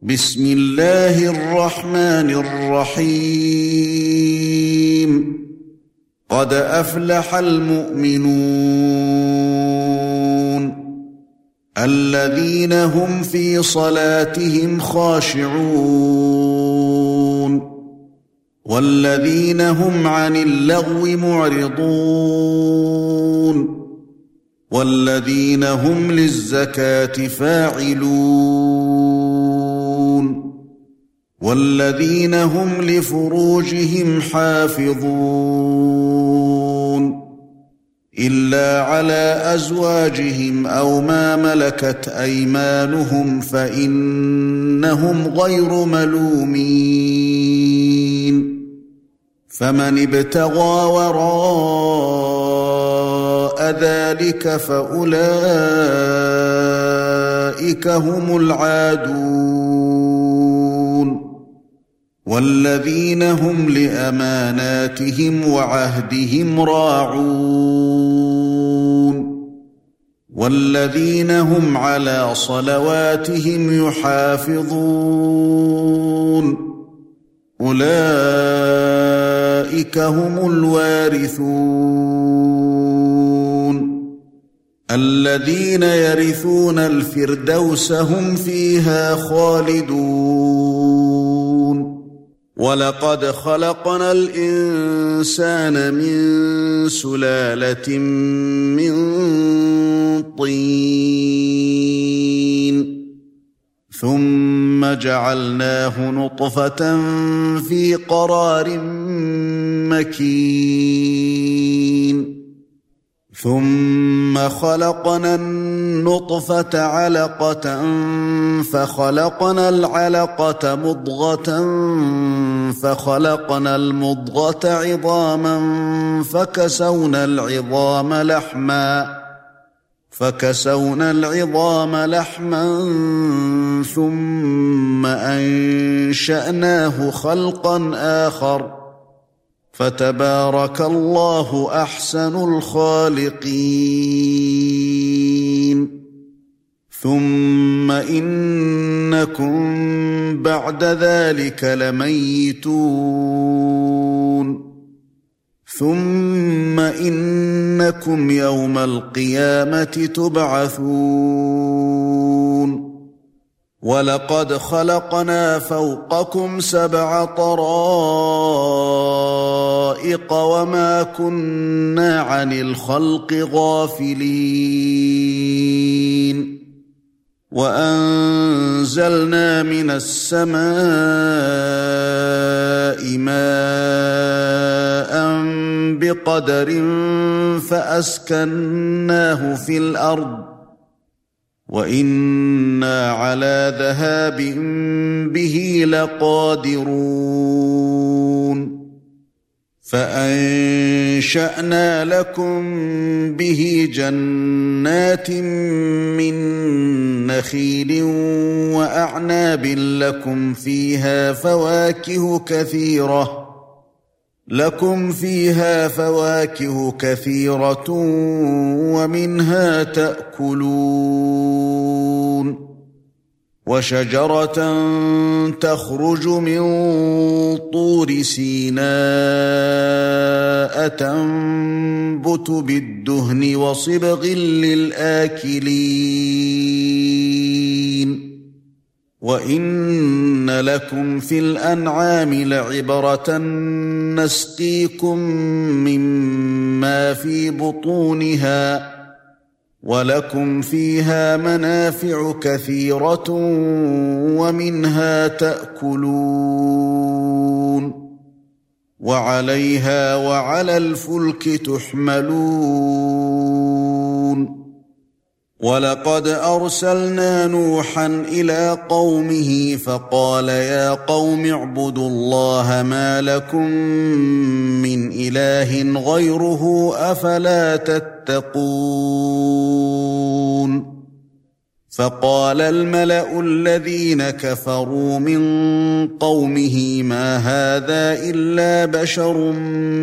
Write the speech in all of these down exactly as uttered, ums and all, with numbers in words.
بسم الله الرحمن الرحيم قد أفلح المؤمنون الذين هم في صلاتهم خاشعون والذين هم عن اللغو معرضون والذين هم للزكاة فاعلون والذين هم لفروجهم حافظون إلا على أزواجهم أو ما ملكت أيمانهم فإنهم غير ملومين فمن ابتغى وراء ذلك فأولئك هم العادون والذين هم لأماناتهم وعهدهم راعون والذين هم على صلواتهم يحافظون أولئك هم الوارثون الذين يرثون الفردوس هم فيها خالدون ولقد خلقنا الإنسان من سلالة من طين ثم جعلناه نطفة في قرار مكين ثم خلقنا النطفة علقة فخلقنا العلقة مضغة فخلقنا المضغة عظاما فكسونا العظام لحما فكسونا العظام لحما ثم أنشأناه خلقا آخر فتبارك الله أحسن الخالقين ثم إنكم بعد ذلك لميتون ثم إنكم يوم القيامة تبعثون ولقد خلقنا فوقكم سبع طرائق وما كنا عن الخلق غافلين وأنزلنا من السماء ماء بقدر فأسكناه في الأرض وإنا على ذهاب به لقادرون فأنشأنا لكم به جنات من نخيل وأعناب لكم فيها فواكه كثيرة لكم فيها فواكه كثيرة ومنها تأكلون وشجرة تخرج من طور سيناء تنبت بالدهن وصبغ للآكلين وإن لكم في الأنعام لعبرة نسقيكم مما في بطونها ولكم فيها منافع كثيرة ومنها تأكلون وعليها وعلى الفلك تحملون ولقد أرسلنا نوحا إلى قومه فقال يا قوم اعبدوا الله ما لكم من إله غيره أفلا تتقون فقال الملأ الذين كفروا من قومه ما هذا إلا بشر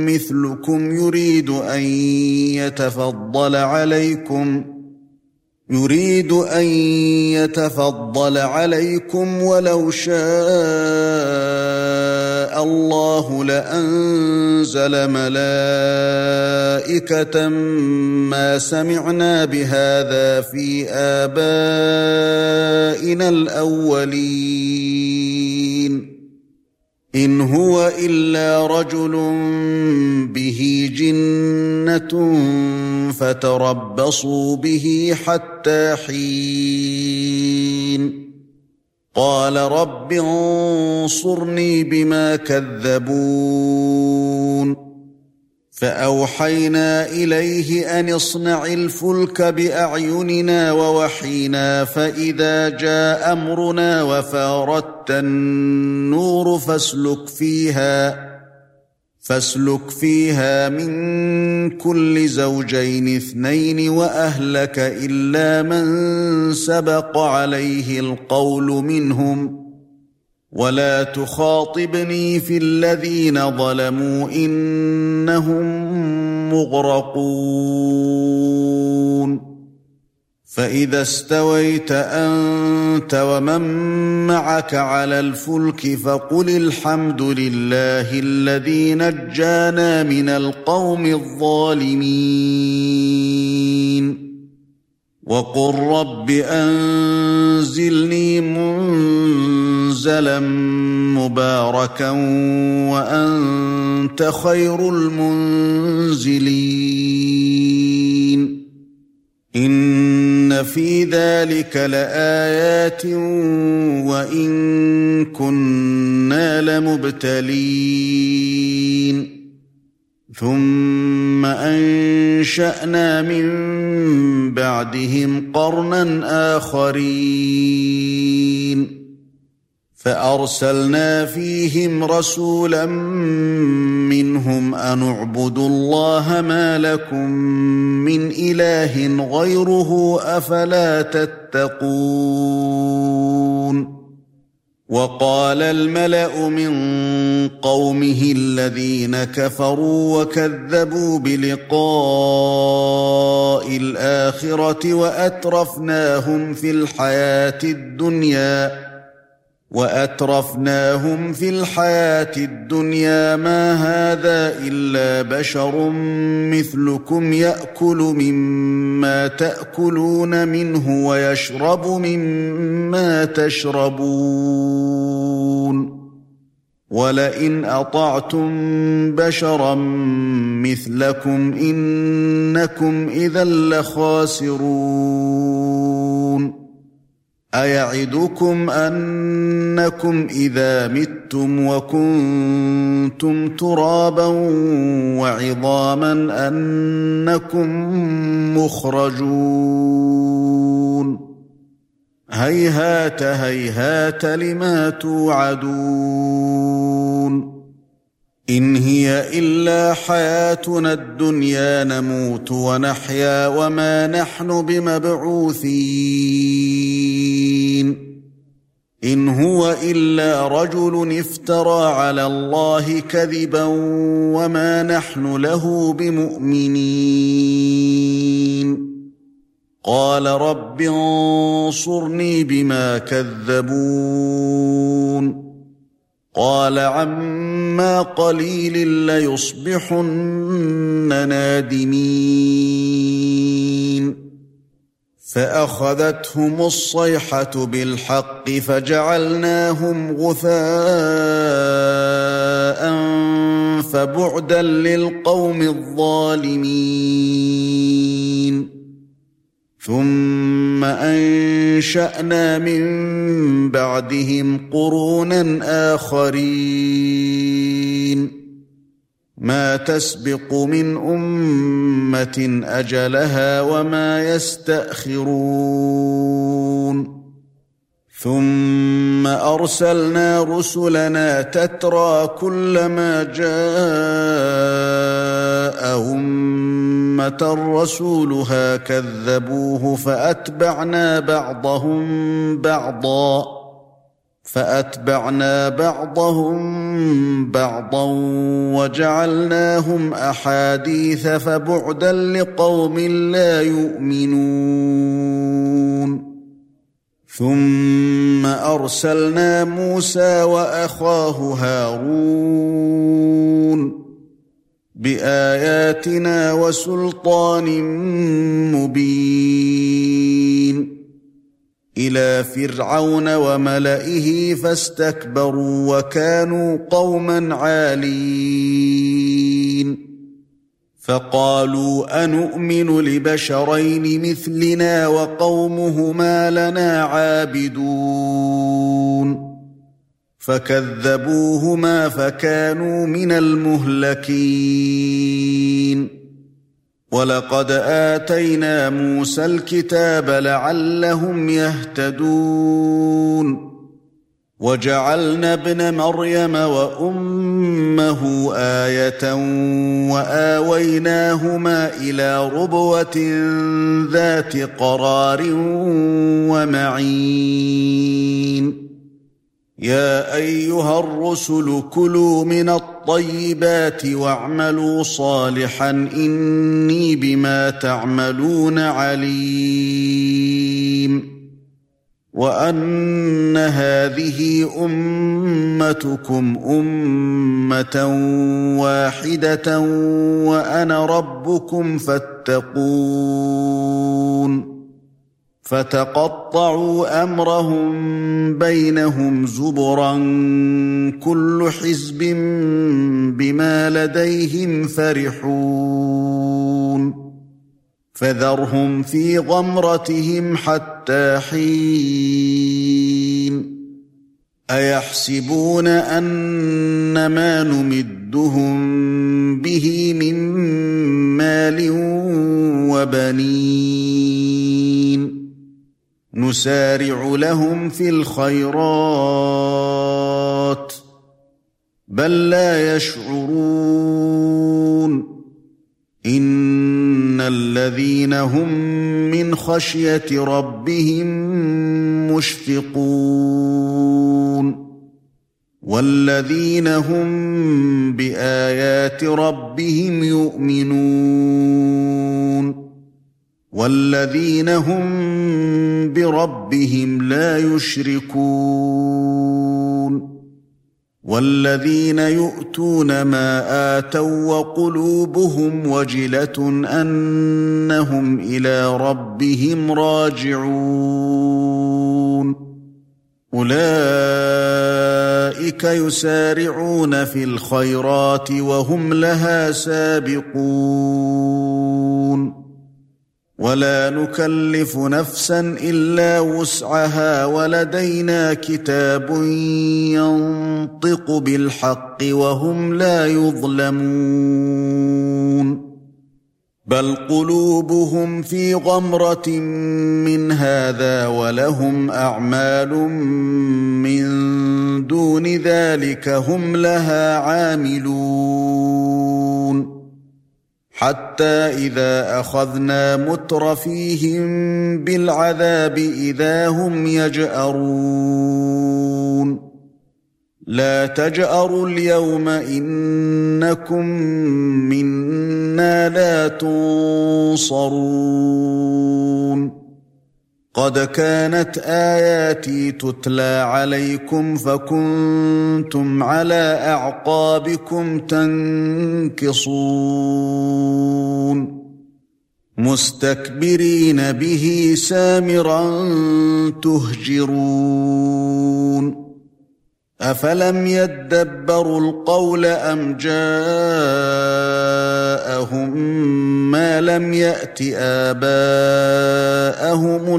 مثلكم يريد أن يتفضل عليكم يريد أن يتفضل عليكم ولو شاء الله لأنزل ملائكة ما سمعنا بهذا في آبائنا الأولين إن هو إلا رجل به جنة فتربصوا به حتى حين قال رب انصرني بما كذبون فأوحينا إليه أن اصنع الفلك بأعيننا ووحينا فإذا جاء أمرنا وفاردت النور فاسلك فيها فاسلك فيها من كل زوجين اثنين وأهلك إلا من سبق عليه القول منهم ولا تخاطبني في الذين ظلموا إنهم مغرقون فإذا استويت أنت ومن معك على الفلك فقل الحمد لله الذي نجانا من القوم الظالمين وقل رب أنزلني منزلا مباركا وأنت خير المنزلين إن في ذلك لآيات وإن كنا لمبتلين ثم أنشأنا من بعدهم قرنا آخرين فأرسلنا فيهم رسولا منهم أن اعبدوا الله ما لكم من إله غيره أفلا تتقون وقال الملأ من قومه الذين كفروا وكذبوا بلقاء الآخرة وأترفناهم في الحياة الدنيا وأترفناهم في الحياة الدنيا ما هذا إلا بشر مثلكم يأكل مما تأكلون منه ويشرب مما تشربون ولئن أطعتم بشرا مثلكم إنكم إذا لخاسرون أيعدكم أنكم إذا متم وكنتم ترابا وعظاما أنكم مخرجون هيهات هيهات لما توعدون إن هي إلا حياتنا الدنيا نموت ونحيا وما نحن بمبعوثين إن هو إلا رجل افترى على الله كذبا وما نحن له بمؤمنين قال رب انصرني بما كذبون قال عما قليل ليصبحن نادمين فأخذتهم الصيحة بالحق فجعلناهم غثاء فبعدا للقوم الظالمين ثم أنشأنا من بعدهم قرونا آخرين ما تسبق من أمة أجلها وما يستأخرون ثم أرسلنا رسلنا تترى كلما جاء أمة رسولها كذبوه فأتبعنا بعضهم بعضا فأتبعنا بعضهم بعضا وجعلناهم أحاديث فبعدا لقوم لا يؤمنون ثم أرسلنا موسى وأخاه هارون بآياتنا وسلطان مبين إلى فرعون وملئه فاستكبروا وكانوا قوما عالين فقالوا أنؤمن لبشرين مثلنا وقومهما لنا عابدون فكذبوهما فكانوا من المهلكين ولقد آتينا موسى الكتاب لعلهم يهتدون وجعلنا ابن مريم وأمه آية وآويناهما إلى ربوة ذات قرار ومعين يا أيها الرسل كلوا من الطيبات واعملوا صالحا إني بما تعملون عليم وأن هذه أمتكم أمة واحدة وأنا ربكم فاتقون فتقطعوا أمرهم بينهم زبرا كل حزب بما لديهم فرحون فذرهم في غمرتهم حتى حين أيحسبون أن ما نمدهم به من مال وبنين نسارع لهم في الخيرات بل لا يشعرون إن الذين هم من خشية ربهم مشفقون والذين هم بآيات ربهم يؤمنون والذين هم بربهم لا يشركون والذين يؤتون ما آتوا وقلوبهم وجلة أنهم إلى ربهم راجعون أولئك يسارعون في الخيرات وهم لها سابقون ولا نكلف نفسا إلا وسعها ولدينا كتاب ينطق بالحق وهم لا يظلمون بل قلوبهم في غمرة من هذا ولهم أعمال من دون ذلك هم لها عاملون حتى إذا أخذنا مترفيهم بالعذاب إذا هم يجأرون لا تجأروا اليوم إنكم منا لا تنصرون قد كانت آياتي تتلى عليكم فكنتم على أعقابكم تنكصون مستكبرين به سامرا تهجرون أفلم يدبروا القول أم جاءهم ما لم يأت آباءهم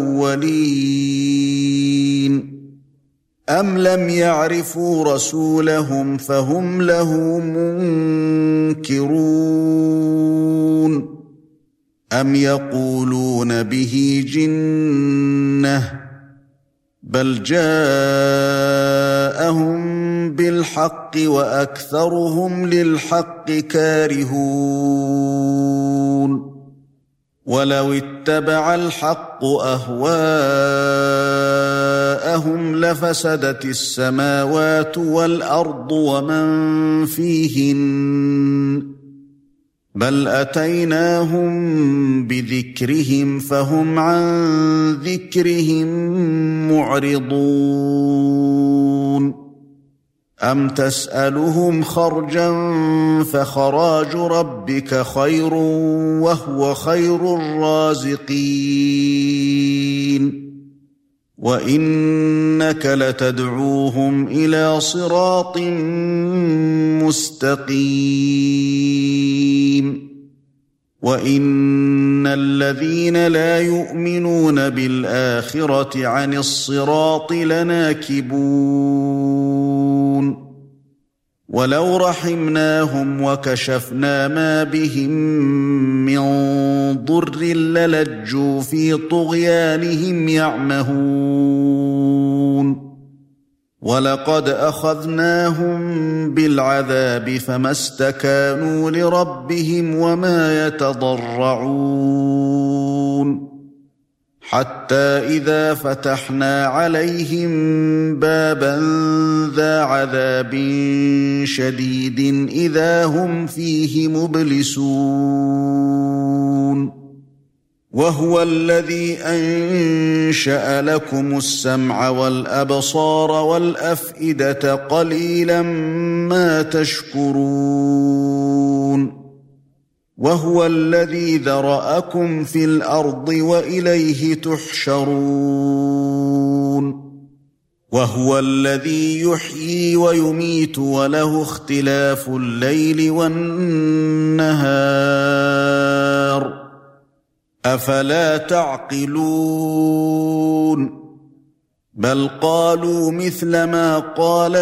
الأولين أم لم يعرفوا رسولهم فهم له منكرون أم يقولون به جنة بل جاءهم بالحق وأكثرهم للحق كارهون ولو اتبع الحق أهواءهم لفسدت السماوات والأرض ومن فيهن بل أتيناهم بذكرهم فهم عن ذكرهم معرضون أم تسألهم خرجا فخراج ربك خير وهو خير الرازقين وإنك لتدعوهم إلى صراط مستقيم وإن الذين لا يؤمنون بالآخرة عن الصراط لناكبون ولو رحمناهم وكشفنا ما بهم من ضر للجوا في طغيانهم يعمهون ولقد أخذناهم بالعذاب فما استكانوا لربهم وما يتضرعون حتى إذا فتحنا عليهم بابا ذا عذاب شديد إذا هم فيه مبلسون وهو الذي أنشأ لكم السمع والأبصار والأفئدة قليلا ما تشكرون وهو الذي ذرأكم في الأرض وإليه تحشرون وهو الذي يحيي ويميت وله اختلاف الليل والنهار أفلا تعقلون بل قالوا مثل ما قال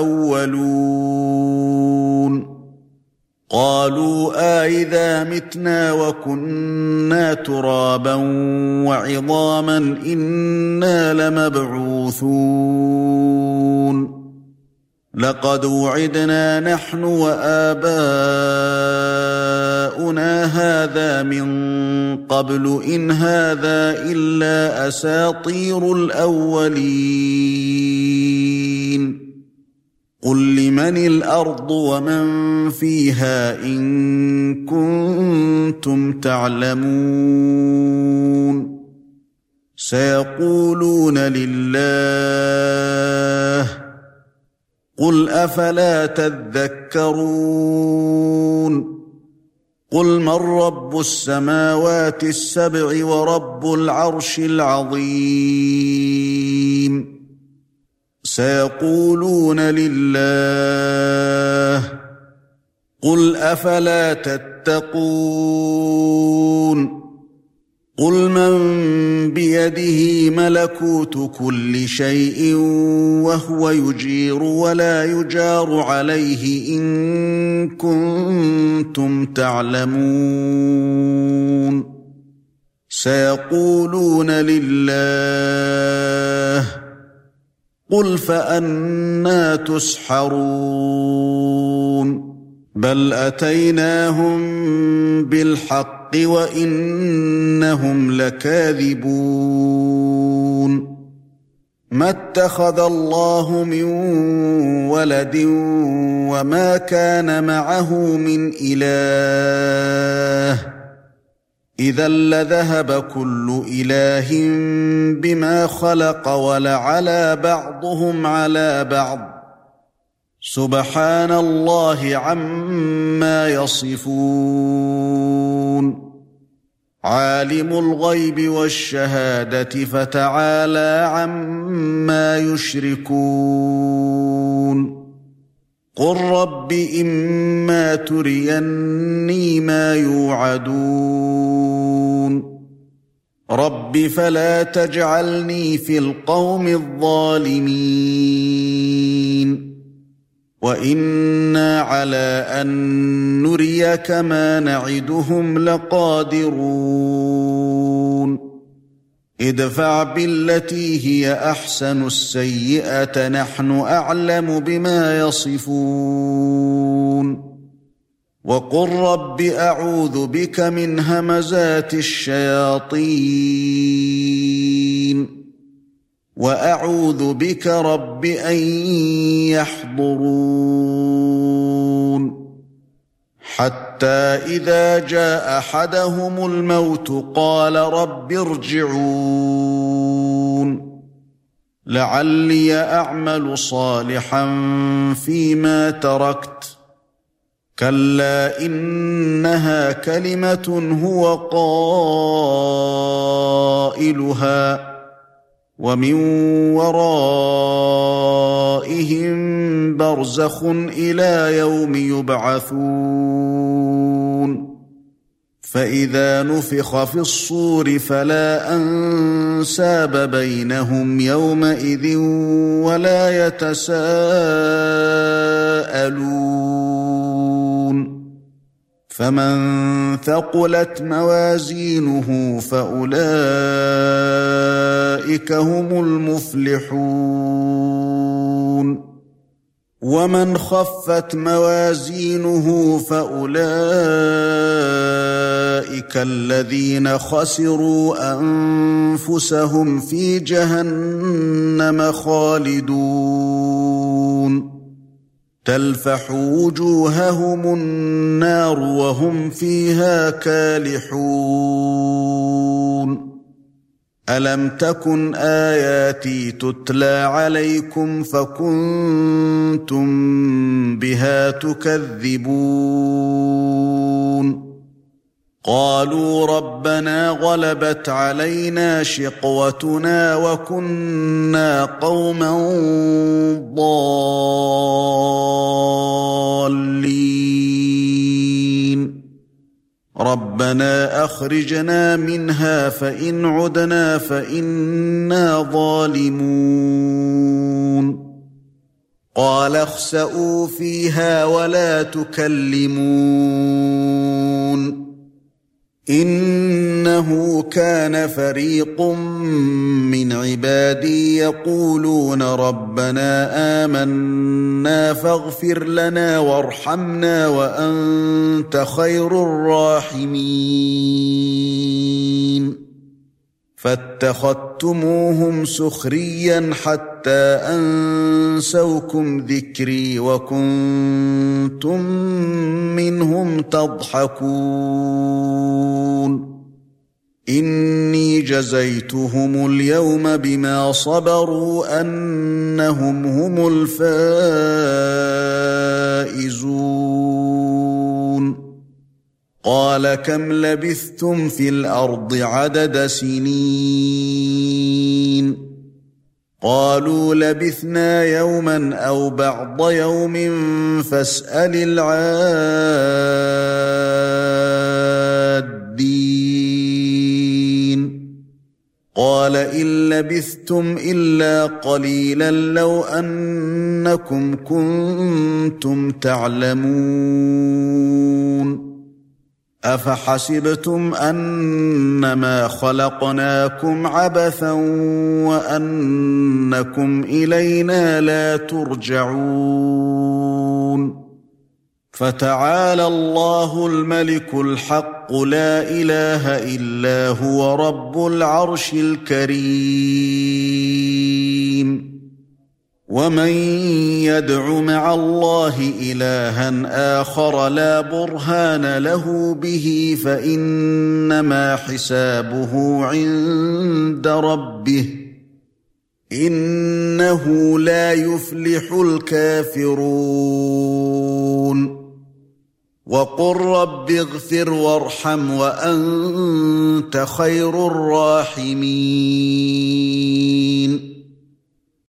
الأولون قالوا آئذا متنا وكنا ترابا وعظاما إنا لمبعوثون لقد وعدنا نحن وآباؤنا هذا من قبل إن هذا إلا أساطير الأولين قل لمن الأرض ومن فيها إن كنتم تعلمون سيقولون لله قل أفلا تذكرون قل من رب السماوات السبع ورب العرش العظيم سيقولون لله قل أفلا تتقون قل من بيده ملكوت كل شيء وهو يجير ولا يجار عليه إن كنتم تعلمون سيقولون لله قل فأنى تسحرون بل أتيناهم بالحق وإنهم لكاذبون ما اتخذ الله من ولد وما كان معه من إله إذا لذهب كل إله بما خلق ولعلى بعضهم على بعض سبحان الله عما يصفون عالم الغيب والشهادة فتعالى عما يشركون قل رب إما تريني ما يوعدون رب فلا تجعلني في القوم الظالمين وإنا على أن نريك ما نعدهم لقادرون ادفع بالتي هي أحسن السيئة نحن أعلم بما يصفون وقل رب أعوذ بك من همزات الشياطين وأعوذ بك رب أن يحضرون حتى إذا جاء أحدهم الموت قال رب ارجعون لعلي أعمل صالحا فيما تركت كلا إنها كلمة هو قائلها ومن ورائهم برزخ إلى يوم يبعثون فإذا نفخ في الصور فلا أنساب بينهم يومئذ ولا يتساءلون فمن ثقلت موازينه فأولئك هم المفلحون ومن خفت موازينه فأولئك الذين خسروا أنفسهم في جهنم خالدون تلفح وجوههم النار وهم فيها كالحون ألم تكن آياتي تتلى عليكم فكنتم بها تكذبون قالوا ربنا غلبت علينا شقوتنا وكنا قوما ضالين ربنا أخرجنا منها فإن عدنا فإنا ظالمون قال اخسئوا فيها ولا تكلمون إنه كان فريق من عبادي يقولون ربنا آمنا فاغفر لنا وارحمنا وأنت خير الراحمين فاتخذتموهم سخريا حتى أنسوكم ذكري وكنتم منهم تضحكون إني جزيتهم اليوم بما صبروا أنهم هم الفائزون قال كم لبثتم في الأرض عدد سنين قالوا لبثنا يوما أو بعض يوم فاسأل العادين قال إن لبثتم إلا قليلا لو أنكم كنتم تعلمون أفحسبتم أنما خلقناكم عبثا وأنكم إلينا لا ترجعون فتعالى الله الملك الحق لا إله إلا هو رب العرش الكريم ومن يدع مع الله إلها آخر لا برهان له به فإنما حسابه عند ربه إنه لا يفلح الكافرون وقل رب اغفر وارحم وأنت خير الراحمين